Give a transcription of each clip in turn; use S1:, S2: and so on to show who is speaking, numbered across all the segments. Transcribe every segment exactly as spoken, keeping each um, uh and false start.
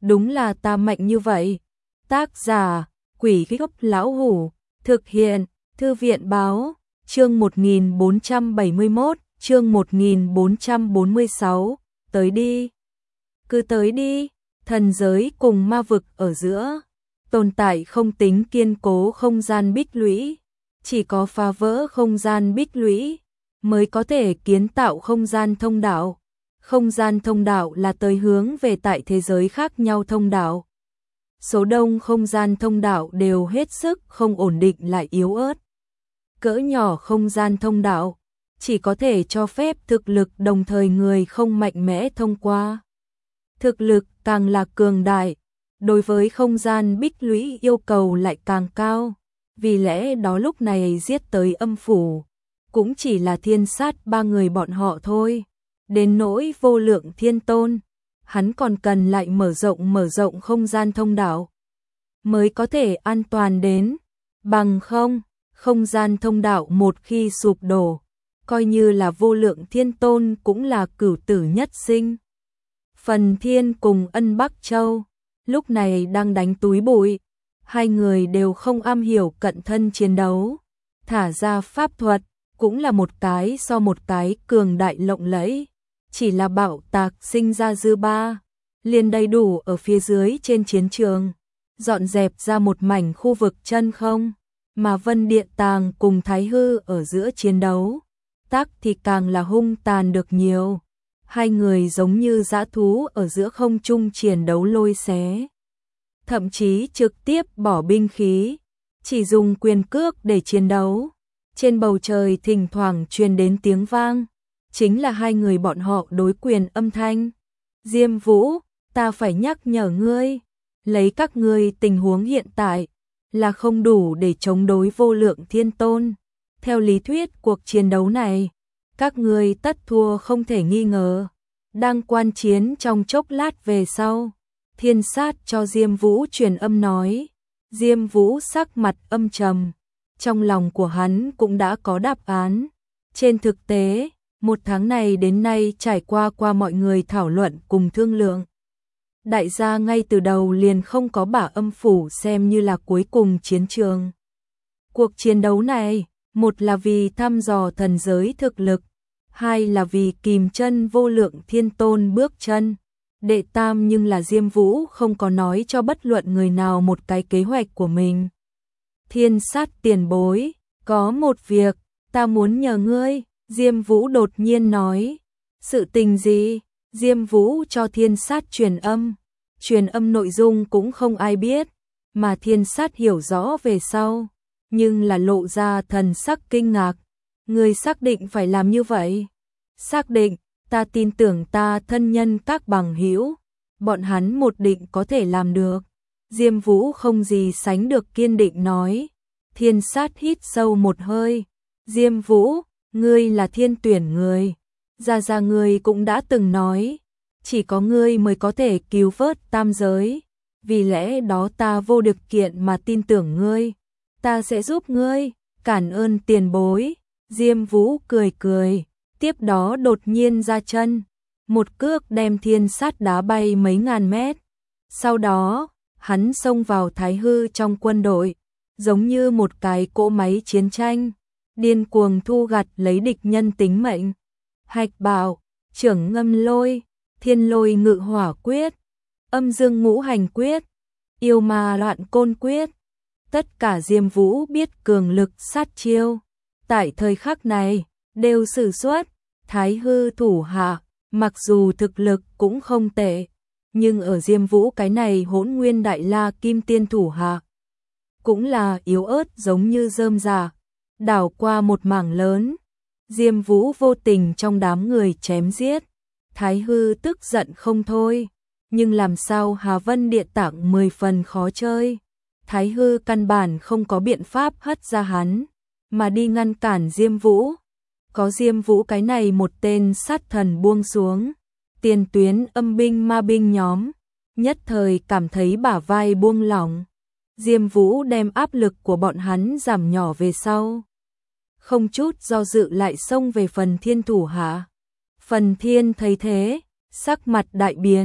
S1: đúng là ta mạnh như vậy. Tác giả, Quỷ Gốc Lão Hủ, thực hiện, Thư viện Báo, chương một nghìn bốn trăm bảy mươi mốt, chương một nghìn bốn trăm bốn mươi sáu, tới đi. Cứ tới đi, thần giới cùng ma vực ở giữa, tồn tại không tính kiên cố không gian bích lũy, chỉ có phá vỡ không gian bích lũy mới có thể kiến tạo không gian thông đạo. Không gian thông đạo là tới hướng về tại thế giới khác nhau thông đạo. Số đông không gian thông đạo đều hết sức không ổn định lại yếu ớt. Cỡ nhỏ không gian thông đạo chỉ có thể cho phép thực lực đồng thời người không mạnh mẽ thông qua. Thực lực càng là cường đại, đối với không gian bích lũy yêu cầu lại càng cao. Vì lẽ đó lúc này giết tới âm phủ cũng chỉ là thiên sát ba người bọn họ thôi. Đến nỗi vô lượng thiên tôn, hắn còn cần lại mở rộng mở rộng không gian thông đạo mới có thể an toàn đến. Bằng không, không gian thông đạo một khi sụp đổ, coi như là vô lượng thiên tôn cũng là cửu tử nhất sinh. Phần Thiên cùng Ân Bắc Châu lúc này đang đánh túi bụi, hai người đều không am hiểu cận thân chiến đấu, thả ra pháp thuật cũng là một cái so một cái cường đại lộng lẫy, chỉ là bạo tạc sinh ra dư ba, liền đầy đủ ở phía dưới trên chiến trường, dọn dẹp ra một mảnh khu vực chân không, mà Vân Điện Tàng cùng Thái Hư ở giữa chiến đấu, tác thì càng là hung tàn được nhiều. Hai người giống như dã thú ở giữa không trung chiến đấu lôi xé, thậm chí trực tiếp bỏ binh khí, chỉ dùng quyền cước để chiến đấu. Trên bầu trời thỉnh thoảng truyền đến tiếng vang, chính là hai người bọn họ đối quyền âm thanh. Diêm Vũ, ta phải nhắc nhở ngươi, lấy các ngươi tình huống hiện tại là không đủ để chống đối vô lượng thiên tôn. Theo lý thuyết cuộc chiến đấu này, các ngươi tất thua không thể nghi ngờ. Đang quan chiến trong chốc lát về sau, thiên sát cho Diêm Vũ truyền âm nói. Diêm Vũ sắc mặt âm trầm, trong lòng của hắn cũng đã có đáp án. Trên thực tế, một tháng này đến nay trải qua qua mọi người thảo luận cùng thương lượng. Đại gia ngay từ đầu liền không có bả âm phủ xem như là cuối cùng chiến trường. Cuộc chiến đấu này, một là vì thăm dò thần giới thực lực, hai là vì kìm chân vô lượng thiên tôn bước chân. Đệ tam nhưng là Diêm Vũ không có nói cho bất luận người nào một cái kế hoạch của mình. Thiên sát tiền bối, có một việc, ta muốn nhờ ngươi, Diêm Vũ đột nhiên nói. Sự tình gì? Diêm Vũ cho thiên sát truyền âm. Truyền âm nội dung cũng không ai biết, mà thiên sát hiểu rõ về sau, nhưng là lộ ra thần sắc kinh ngạc. Ngươi xác định phải làm như vậy? Xác định, ta tin tưởng ta thân nhân các bằng hữu, bọn hắn một định có thể làm được. Diêm Vũ không gì sánh được kiên định nói. Thiên sát hít sâu một hơi. Diêm Vũ, ngươi là thiên tuyển người. Gia Gia ngươi cũng đã từng nói, chỉ có ngươi mới có thể cứu vớt tam giới. Vì lẽ đó ta vô điều kiện mà tin tưởng ngươi. Ta sẽ giúp ngươi, cảm ơn tiền bối. Diêm Vũ cười cười, tiếp đó đột nhiên ra chân, một cước đem thiên sát đá bay mấy ngàn mét. Sau đó, hắn xông vào Thái Hư trong quân đội, giống như một cái cỗ máy chiến tranh, điên cuồng thu gặt lấy địch nhân tính mệnh. Hạch Bạo, Trưởng Ngâm Lôi, Thiên Lôi Ngự Hỏa Quyết, Âm Dương Ngũ Hành Quyết, Yêu Ma Loạn Côn Quyết, tất cả Diêm Vũ biết cường lực sát chiêu, tại thời khắc này đều sử xuất. Thái Hư thủ hạ, mặc dù thực lực cũng không tệ, nhưng ở Diêm Vũ cái này Hỗn Nguyên Đại La Kim Tiên thủ hạ, cũng là yếu ớt giống như rơm rạ, đảo qua một mảng lớn. Diêm Vũ vô tình trong đám người chém giết, Thái Hư tức giận không thôi, nhưng làm sao Hà Vân Điện Tạng mười phần khó chơi. Thái Hư căn bản không có biện pháp hất ra hắn, mà đi ngăn cản Diêm Vũ. Có Diêm Vũ cái này một tên sát thần buông xuống, tiền tuyến âm binh ma binh nhóm nhất thời cảm thấy bả vai buông lỏng. Diêm Vũ đem áp lực của bọn hắn giảm nhỏ về sau, không chút do dự lại xông về Phần Thiên thủ hạ. Phần Thiên thấy thế, sắc mặt đại biến,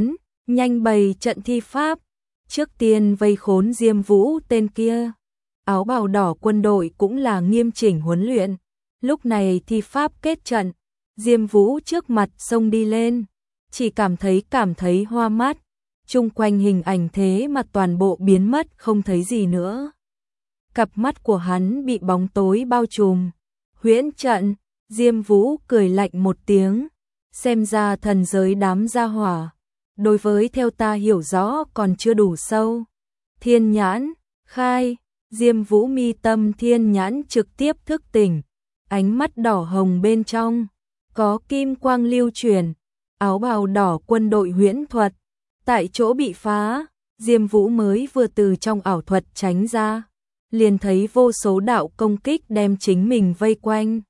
S1: nhanh bày trận thi pháp, trước tiên vây khốn Diêm Vũ tên kia. Áo bào đỏ quân đội cũng là nghiêm chỉnh huấn luyện, lúc này thi pháp kết trận, Diêm Vũ trước mặt xông đi lên, chỉ cảm thấy cảm thấy hoa mắt, chung quanh hình ảnh thế mà toàn bộ biến mất không thấy gì nữa. Cặp mắt của hắn bị bóng tối bao trùm. Huyễn trận, Diêm Vũ cười lạnh một tiếng, xem ra thần giới đám gia hỏa, đối với theo ta hiểu rõ còn chưa đủ sâu. Thiên nhãn, khai, Diêm Vũ mi tâm thiên nhãn trực tiếp thức tỉnh, ánh mắt đỏ hồng bên trong, có kim quang lưu chuyển, áo bào đỏ quân đội huyễn thuật, tại chỗ bị phá, Diêm Vũ mới vừa từ trong ảo thuật tránh ra, liền thấy vô số đạo công kích đem chính mình vây quanh.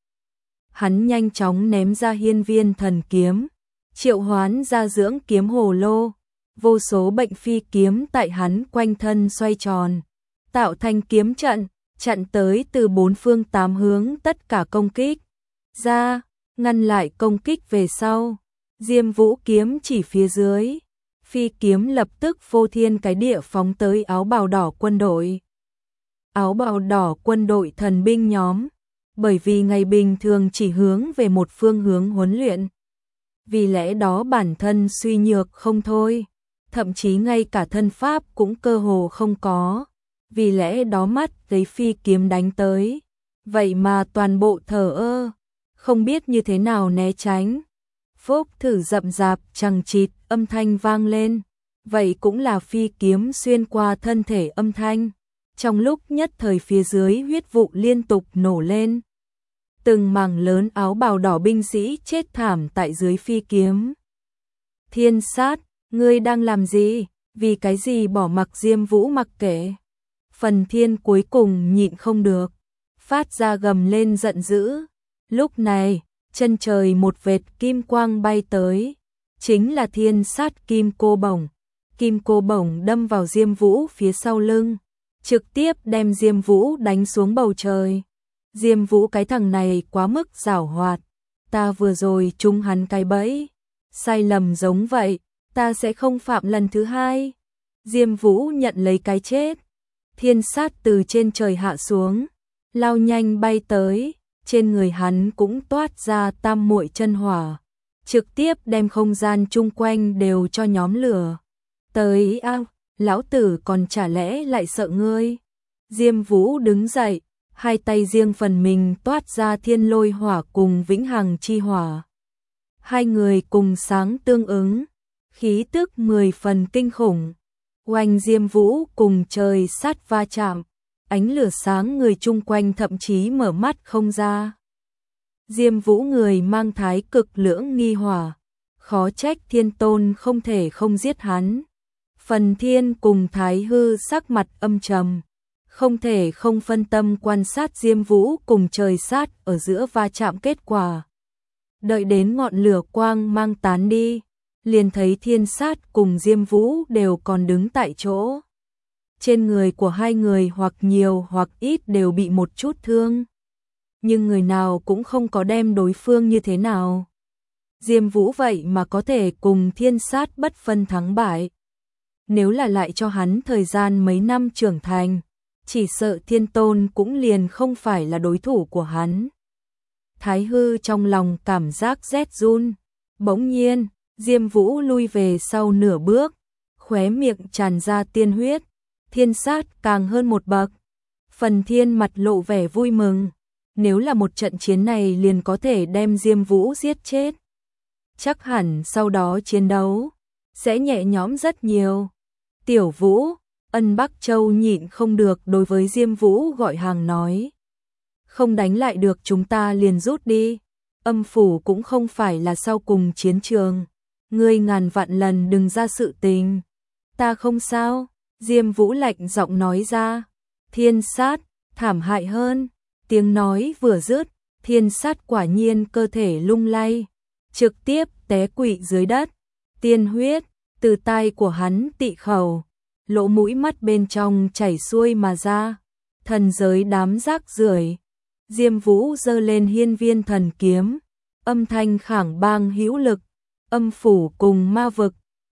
S1: Hắn nhanh chóng ném ra hiên viên thần kiếm, triệu hoán ra dưỡng kiếm hồ lô, vô số bệnh phi kiếm tại hắn quanh thân xoay tròn, tạo thành kiếm trận, chặn tới từ bốn phương tám hướng tất cả công kích. Ra, ngăn lại công kích về sau, Diêm Vũ kiếm chỉ phía dưới, phi kiếm lập tức vô thiên cái địa phóng tới áo bào đỏ quân đội. Áo bào đỏ quân đội thần binh nhóm, bởi vì ngày bình thường chỉ hướng về một phương hướng huấn luyện, vì lẽ đó bản thân suy nhược không thôi, thậm chí ngay cả thân pháp cũng cơ hồ không có, vì lẽ đó mắt thấy phi kiếm đánh tới, vậy mà toàn bộ thờ ơ, không biết như thế nào né tránh. Phốc thử rậm rạp chằng chịt âm thanh vang lên, vậy cũng là phi kiếm xuyên qua thân thể âm thanh. Trong lúc nhất thời phía dưới huyết vụ liên tục nổ lên, từng mảng lớn áo bào đỏ binh sĩ chết thảm tại dưới phi kiếm. Thiên sát, ngươi đang làm gì? Vì cái gì bỏ mặc Diêm Vũ mặc kệ? Phần Thiên cuối cùng nhịn không được, phát ra gầm lên giận dữ. Lúc này, chân trời một vệt kim quang bay tới, chính là thiên sát kim cô bổng. Kim cô bổng đâm vào Diêm Vũ phía sau lưng, trực tiếp đem Diêm Vũ đánh xuống bầu trời. Diêm Vũ cái thằng này quá mức giảo hoạt, ta vừa rồi trúng hắn cái bẫy, sai lầm giống vậy, ta sẽ không phạm lần thứ hai. Diêm Vũ nhận lấy cái chết, thiên sát từ trên trời hạ xuống, lao nhanh bay tới, trên người hắn cũng toát ra tam muội chân hỏa, trực tiếp đem không gian chung quanh đều cho nhóm lửa. Tới a, lão tử còn chả lẽ lại sợ ngươi. Diêm Vũ đứng dậy, hai tay riêng phần mình toát ra thiên lôi hỏa cùng vĩnh hằng chi hỏa. Hai người cùng sáng tương ứng, khí tức mười phần kinh khủng. Oanh, Diêm Vũ cùng trời sát va chạm, ánh lửa sáng người chung quanh thậm chí mở mắt không ra. Diêm Vũ người mang thái cực lưỡng nghi hỏa, khó trách Thiên Tôn không thể không giết hắn. Phần Thiên cùng Thái Hư sắc mặt âm trầm, không thể không phân tâm quan sát Diêm Vũ cùng trời sát ở giữa va chạm kết quả. Đợi đến ngọn lửa quang mang tán đi, liền thấy thiên sát cùng Diêm Vũ đều còn đứng tại chỗ. Trên người của hai người hoặc nhiều hoặc ít đều bị một chút thương, nhưng người nào cũng không có đem đối phương như thế nào. Diêm Vũ vậy mà có thể cùng thiên sát bất phân thắng bại. Nếu là lại cho hắn thời gian mấy năm trưởng thành, chỉ sợ Thiên Tôn cũng liền không phải là đối thủ của hắn. Thái Hư trong lòng cảm giác rét run, bỗng nhiên, Diêm Vũ lui về sau nửa bước, khóe miệng tràn ra tiên huyết, thiên sát càng hơn một bậc. Phần Thiên mặt lộ vẻ vui mừng, nếu là một trận chiến này liền có thể đem Diêm Vũ giết chết. Chắc hẳn sau đó chiến đấu sẽ nhẹ nhõm rất nhiều. Tiểu Vũ, Ân Bắc Châu nhịn không được đối với Diêm Vũ gọi hàng nói. Không đánh lại được chúng ta liền rút đi. Âm phủ cũng không phải là sau cùng chiến trường. Ngươi ngàn vạn lần đừng ra sự tình. Ta không sao. Diêm Vũ lạnh giọng nói ra. Thiên sát, thảm hại hơn. Tiếng nói vừa dứt, thiên sát quả nhiên cơ thể lung lay, trực tiếp té quỵ dưới đất. Tiên huyết từ tai của hắn tị khẩu, lỗ mũi mắt bên trong chảy xuôi mà ra. Thần giới đám rác rưởi. Diêm Vũ giơ lên hiên viên thần kiếm, âm thanh khảng bang hữu lực. Âm phủ cùng ma vực,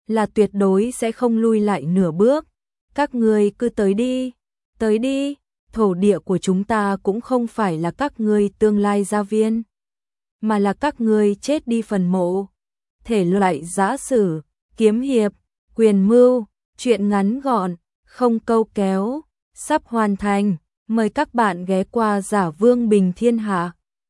S1: là tuyệt đối sẽ không lui lại nửa bước. Các ngươi cứ tới đi, tới đi, thổ địa của chúng ta cũng không phải là các ngươi tương lai gia viên, mà là các ngươi chết đi phần mộ. Thể loại giã sử, kiếm hiệp, quyền mưu, truyện ngắn gọn, không câu kéo, sắp hoàn thành. Mời các bạn ghé qua Giả Vương Bình Thiên Hạ.